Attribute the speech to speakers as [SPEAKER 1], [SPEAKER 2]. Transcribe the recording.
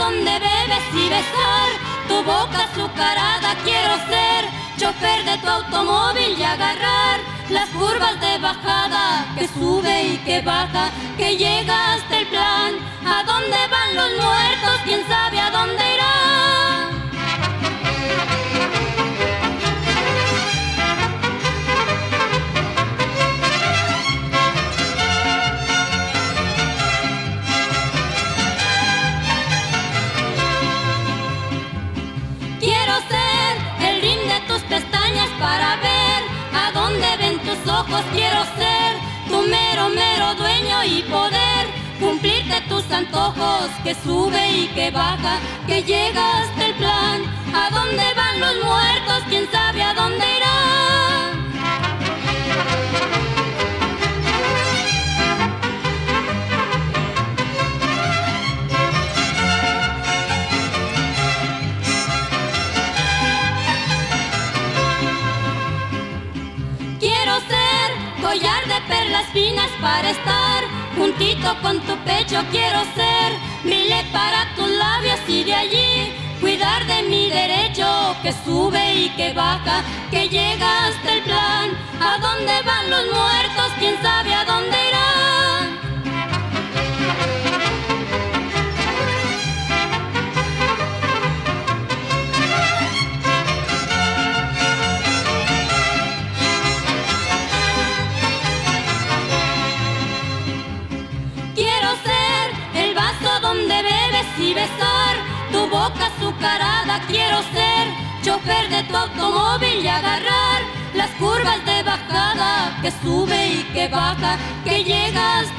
[SPEAKER 1] donde bebes y besar tu boca azucarada. Quiero ser chofer de tu automóvil y agarrar las curvas de bajada, que sube y que baja, que llega hasta el plan. ¿A dónde van los muertos? ¿Quién sabe a dónde irán? Quiero ser el rin de tus pestañas para ver a dónde ven tus ojos. Quiero ser tu mero, mero dueño y poder cumplirte tus antojos, que sube y que baja, que llega hasta el plan. ¿A dónde van los muertos? ¿Quién sabe a dónde irán? Quiero ser collar de perlas finas para estar juntito con tu pecho. Quiero ser brilé para tus labios y de allí cuidar de mi derecho, que sube y que baja, que llega hasta el plan. ¿A dónde van los muertos? ¿Quién sabe a dónde irán? Quiero ser el vaso donde bebes y besar tu boca azucarada. Quiero ser chofer de tu automóvil y agarrar las curvas de bajada, que sube y que baja, que llega hasta